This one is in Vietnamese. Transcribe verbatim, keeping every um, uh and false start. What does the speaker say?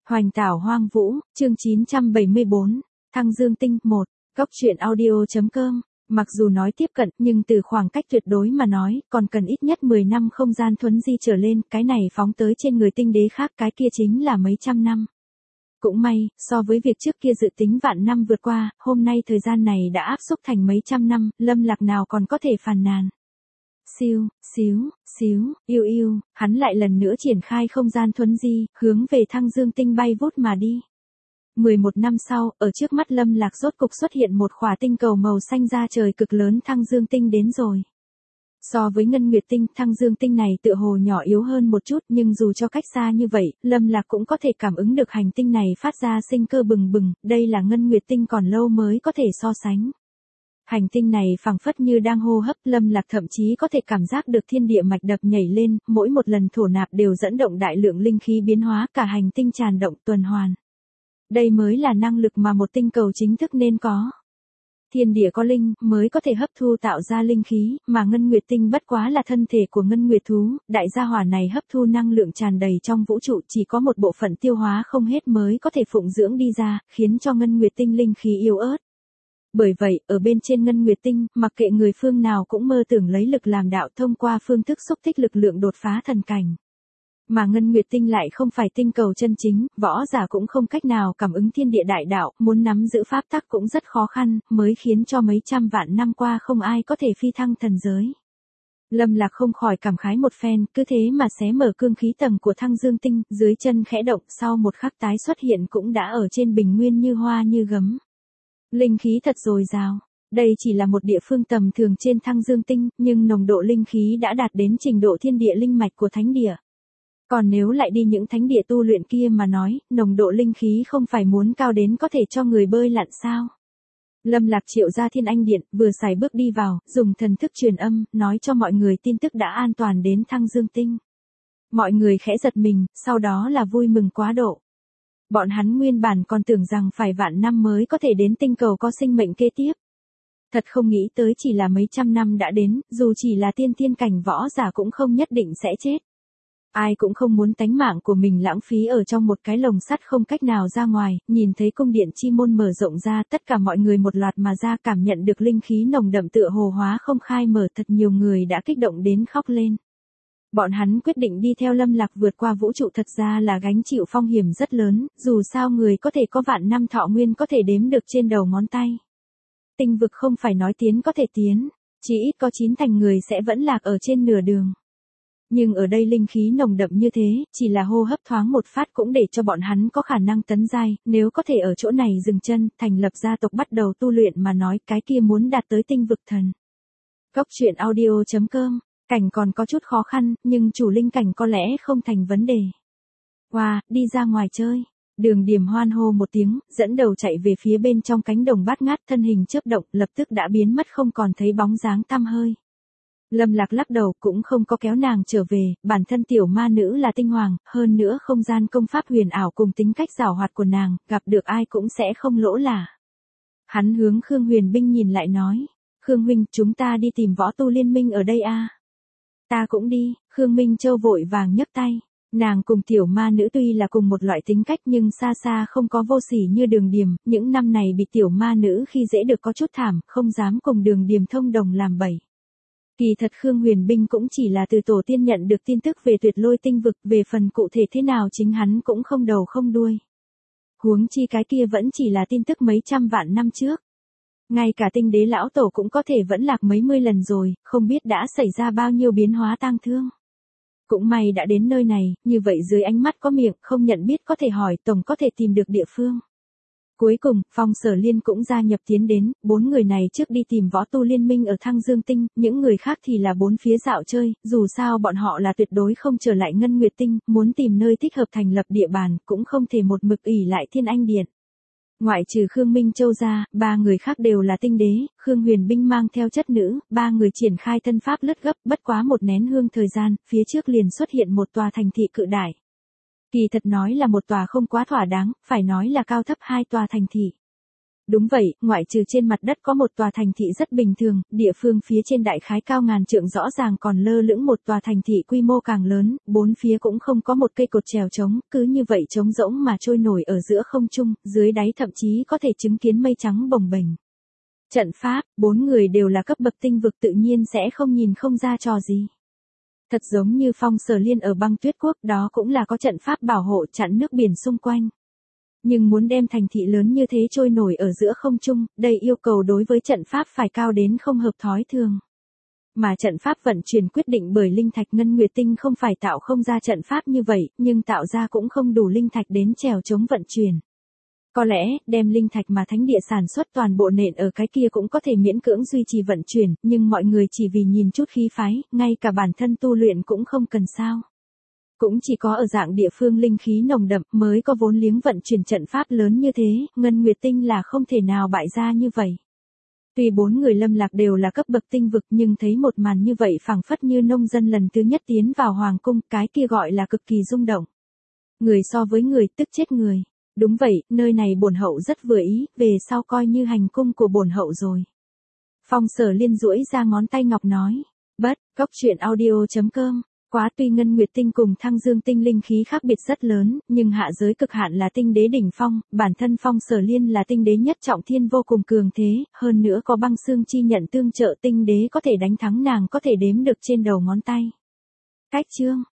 Hoành tảo hoang vũ, chương chín trăm bảy mươi bốn, Thăng Dương Tinh, một, Góc truyện audio.com. Mặc dù nói tiếp cận, nhưng từ khoảng cách tuyệt đối mà nói, còn cần ít nhất mười năm không gian thuấn di trở lên, cái này phóng tới trên người tinh đế khác, cái kia chính là mấy trăm năm. Cũng may, so với việc trước kia dự tính vạn năm vượt qua, hôm nay thời gian này đã áp xúc thành mấy trăm năm, Lâm Lạc nào còn có thể phàn nàn. Siêu, xíu, xíu, yêu yêu, hắn lại lần nữa triển khai không gian thuấn di, hướng về Thăng Dương Tinh bay vút mà đi. mười một năm sau, ở trước mắt Lâm Lạc rốt cục xuất hiện một khỏa tinh cầu màu xanh da trời cực lớn. Thăng Dương Tinh đến rồi. So với Ngân Nguyệt Tinh, Thăng Dương Tinh này tựa hồ nhỏ yếu hơn một chút, nhưng dù cho cách xa như vậy, Lâm Lạc cũng có thể cảm ứng được hành tinh này phát ra sinh cơ bừng bừng, đây là Ngân Nguyệt Tinh còn lâu mới có thể so sánh. Hành tinh này phảng phất như đang hô hấp, Lâm Lạc thậm chí có thể cảm giác được thiên địa mạch đập nhảy lên, mỗi một lần thổ nạp đều dẫn động đại lượng linh khí biến hóa, cả hành tinh tràn động tuần hoàn. Đây mới là năng lực mà một tinh cầu chính thức nên có. Thiên địa có linh, mới có thể hấp thu tạo ra linh khí, mà Ngân Nguyệt Tinh bất quá là thân thể của Ngân Nguyệt thú, đại gia hỏa này hấp thu năng lượng tràn đầy trong vũ trụ, chỉ có một bộ phận tiêu hóa không hết mới có thể phụng dưỡng đi ra, khiến cho Ngân Nguyệt Tinh linh khí yếu ớt. Bởi vậy, ở bên trên Ngân Nguyệt Tinh, mặc kệ người phương nào cũng mơ tưởng lấy lực làm đạo thông qua phương thức xúc tích lực lượng đột phá thần cảnh. Mà Ngân Nguyệt Tinh lại không phải tinh cầu chân chính, võ giả cũng không cách nào cảm ứng thiên địa đại đạo, muốn nắm giữ pháp tắc cũng rất khó khăn, mới khiến cho mấy trăm vạn năm qua không ai có thể phi thăng thần giới. Lâm Lạc không khỏi cảm khái một phen, cứ thế mà xé mở cương khí tầng của Thăng Dương Tinh, dưới chân khẽ động, sau một khắc tái xuất hiện cũng đã ở trên bình nguyên như hoa như gấm. Linh khí thật dồi dào. Đây chỉ là một địa phương tầm thường trên Thăng Dương Tinh, nhưng nồng độ linh khí đã đạt đến trình độ thiên địa linh mạch của thánh địa. Còn nếu lại đi những thánh địa tu luyện kia mà nói, nồng độ linh khí không phải muốn cao đến có thể cho người bơi lặn sao? Lâm Lạc triệu ra Thiên Anh Điện, vừa xài bước đi vào, dùng thần thức truyền âm, nói cho mọi người tin tức đã an toàn đến Thăng Dương Tinh. Mọi người khẽ giật mình, sau đó là vui mừng quá độ. Bọn hắn nguyên bản còn tưởng rằng phải vạn năm mới có thể đến tinh cầu có sinh mệnh kế tiếp. Thật không nghĩ tới chỉ là mấy trăm năm đã đến, dù chỉ là tiên thiên cảnh võ giả cũng không nhất định sẽ chết. Ai cũng không muốn tánh mạng của mình lãng phí ở trong một cái lồng sắt không cách nào ra ngoài, nhìn thấy cung điện chi môn mở rộng ra, tất cả mọi người một loạt mà ra cảm nhận được linh khí nồng đậm tựa hồ hóa không khai mở, thật nhiều người đã kích động đến khóc lên. Bọn hắn quyết định đi theo Lâm Lạc vượt qua vũ trụ thật ra là gánh chịu phong hiểm rất lớn, dù sao người có thể có vạn năm thọ nguyên có thể đếm được trên đầu ngón tay. Tinh vực không phải nói tiến có thể tiến, chỉ ít có chín thành người sẽ vẫn lạc ở trên nửa đường. Nhưng ở đây linh khí nồng đậm như thế, chỉ là hô hấp thoáng một phát cũng để cho bọn hắn có khả năng tấn giai, nếu có thể ở chỗ này dừng chân, thành lập gia tộc bắt đầu tu luyện mà nói, cái kia muốn đạt tới tinh vực thần. Góc truyện audio.com. Cảnh còn có chút khó khăn, nhưng chủ linh cảnh có lẽ không thành vấn đề. Wow, đi ra ngoài chơi. Đường Điểm hoan hô một tiếng, dẫn đầu chạy về phía bên trong cánh đồng bát ngát, thân hình chớp động, lập tức đã biến mất không còn thấy bóng dáng tăm hơi. Lâm Lạc lắc đầu, cũng không có kéo nàng trở về, bản thân tiểu ma nữ là tinh hoàng, hơn nữa không gian công pháp huyền ảo cùng tính cách giảo hoạt của nàng, gặp được ai cũng sẽ không lỗ lả. Hắn hướng Khương Huyền Binh nhìn lại nói, Khương huynh, chúng ta đi tìm võ tu liên minh ở đây a. Ta cũng đi, Khương Minh Châu vội vàng nhấc tay. Nàng cùng tiểu ma nữ tuy là cùng một loại tính cách nhưng xa xa không có vô sỉ như Đường Điềm, những năm này bị tiểu ma nữ khi dễ được có chút thảm, không dám cùng Đường Điềm thông đồng làm bậy. Kỳ thật Khương Huyền Binh cũng chỉ là từ tổ tiên nhận được tin tức về Tuyệt Lôi tinh vực, về phần cụ thể thế nào chính hắn cũng không đầu không đuôi. Huống chi cái kia vẫn chỉ là tin tức mấy trăm vạn năm trước. Ngay cả tinh đế lão tổ cũng có thể vẫn lạc mấy mươi lần rồi, không biết đã xảy ra bao nhiêu biến hóa tang thương. Cũng may đã đến nơi này, như vậy dưới ánh mắt có miệng, không nhận biết có thể hỏi, tổng có thể tìm được địa phương. Cuối cùng, Phong Sở Liên cũng gia nhập tiến đến, bốn người này trước đi tìm võ tu liên minh ở Thăng Dương Tinh, những người khác thì là bốn phía dạo chơi, dù sao bọn họ là tuyệt đối không trở lại Ngân Nguyệt Tinh, muốn tìm nơi thích hợp thành lập địa bàn, cũng không thể một mực ỷ lại Thiên Anh Điện. Ngoại trừ Khương Minh Châu ra, ba người khác đều là tinh đế, Khương Huyền Binh mang theo chất nữ, ba người triển khai thân pháp lướt gấp, bất quá một nén hương thời gian, phía trước liền xuất hiện một tòa thành thị cự đại. Kỳ thật nói là một tòa không quá thỏa đáng, phải nói là cao thấp hai tòa thành thị. Đúng vậy, ngoại trừ trên mặt đất có một tòa thành thị rất bình thường, địa phương phía trên đại khái cao ngàn trượng rõ ràng còn lơ lửng một tòa thành thị quy mô càng lớn, bốn phía cũng không có một cây cột chèo trống, cứ như vậy trống rỗng mà trôi nổi ở giữa không trung, dưới đáy thậm chí có thể chứng kiến mây trắng bồng bềnh. Trận pháp, bốn người đều là cấp bậc tinh vực tự nhiên sẽ không nhìn không ra trò gì. Thật giống như Phong Sở Liên ở Băng Tuyết Quốc, đó cũng là có trận pháp bảo hộ chặn nước biển xung quanh. Nhưng muốn đem thành thị lớn như thế trôi nổi ở giữa không trung, đây yêu cầu đối với trận pháp phải cao đến không hợp thói thường. Mà trận pháp vận chuyển quyết định bởi linh thạch ngân nguyệt tinh không phải tạo không ra trận pháp như vậy, nhưng tạo ra cũng không đủ linh thạch đến trèo chống vận chuyển. Có lẽ, đem linh thạch mà thánh địa sản xuất toàn bộ nện ở cái kia cũng có thể miễn cưỡng duy trì vận chuyển, nhưng mọi người chỉ vì nhìn chút khí phái, ngay cả bản thân tu luyện cũng không cần sao. Cũng chỉ có ở dạng địa phương linh khí nồng đậm mới có vốn liếng vận chuyển trận pháp lớn như thế, ngân nguyệt tinh là không thể nào bại ra như vậy. Tuy bốn người lâm lạc đều là cấp bậc tinh vực nhưng thấy một màn như vậy phảng phất như nông dân lần thứ nhất tiến vào hoàng cung, cái kia gọi là cực kỳ rung động. Người so với người tức chết người. Đúng vậy, nơi này bổn hậu rất vừa ý, về sau coi như hành cung của bổn hậu rồi. Phong Sở Liên duỗi ra ngón tay ngọc nói. Bất, góc truyện audio chấm com. Quá tuy ngân nguyệt tinh cùng thăng dương tinh linh khí khác biệt rất lớn, nhưng hạ giới cực hạn là tinh đế đỉnh phong, bản thân Phong Sở Liên là tinh đế nhất trọng thiên vô cùng cường thế, hơn nữa có băng xương chi nhận tương trợ tinh đế có thể đánh thắng nàng có thể đếm được trên đầu ngón tay. Cách chương